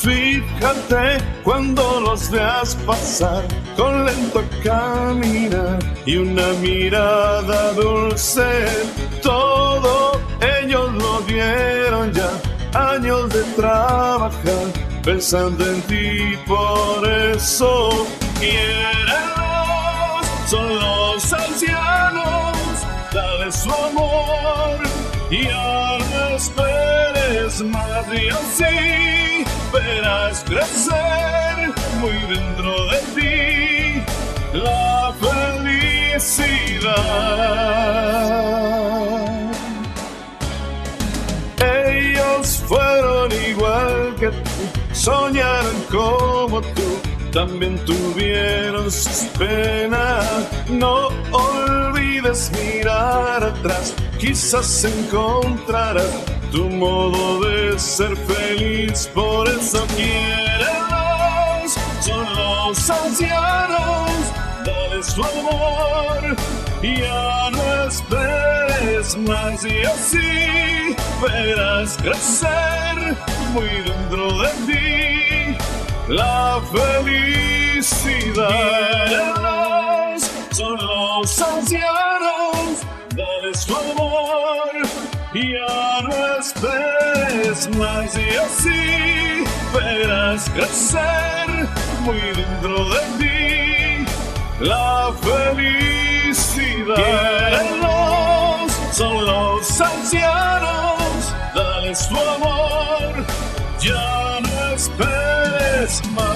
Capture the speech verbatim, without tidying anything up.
Fíjate cuando los veas pasar con lento caminar y una mirada dulce. Todo ellos lo dieron ya, años de trabajar pensando en ti, por eso quiérelos. Son los ancianos, dale su amor y ya no esperes más, y así verás crecer muy dentro de ti la felicidad. Ellos fueron igual que tú, soñaron como tú, también tuvieron sus penas. No olvides mirar atrás, quizás encontrarás tu modo de ser feliz. Por eso quiérelos, son los ancianos, dale su amor y ya no esperes más, y así verás crecer muy dentro de ti la felicidad. Quiérelos, son los ancianos, dale su amor y ya no esperes más, y así verás crecer muy dentro de ti la felicidad. Quiérelos, son los ancianos, dale su amor, ya no esperes más.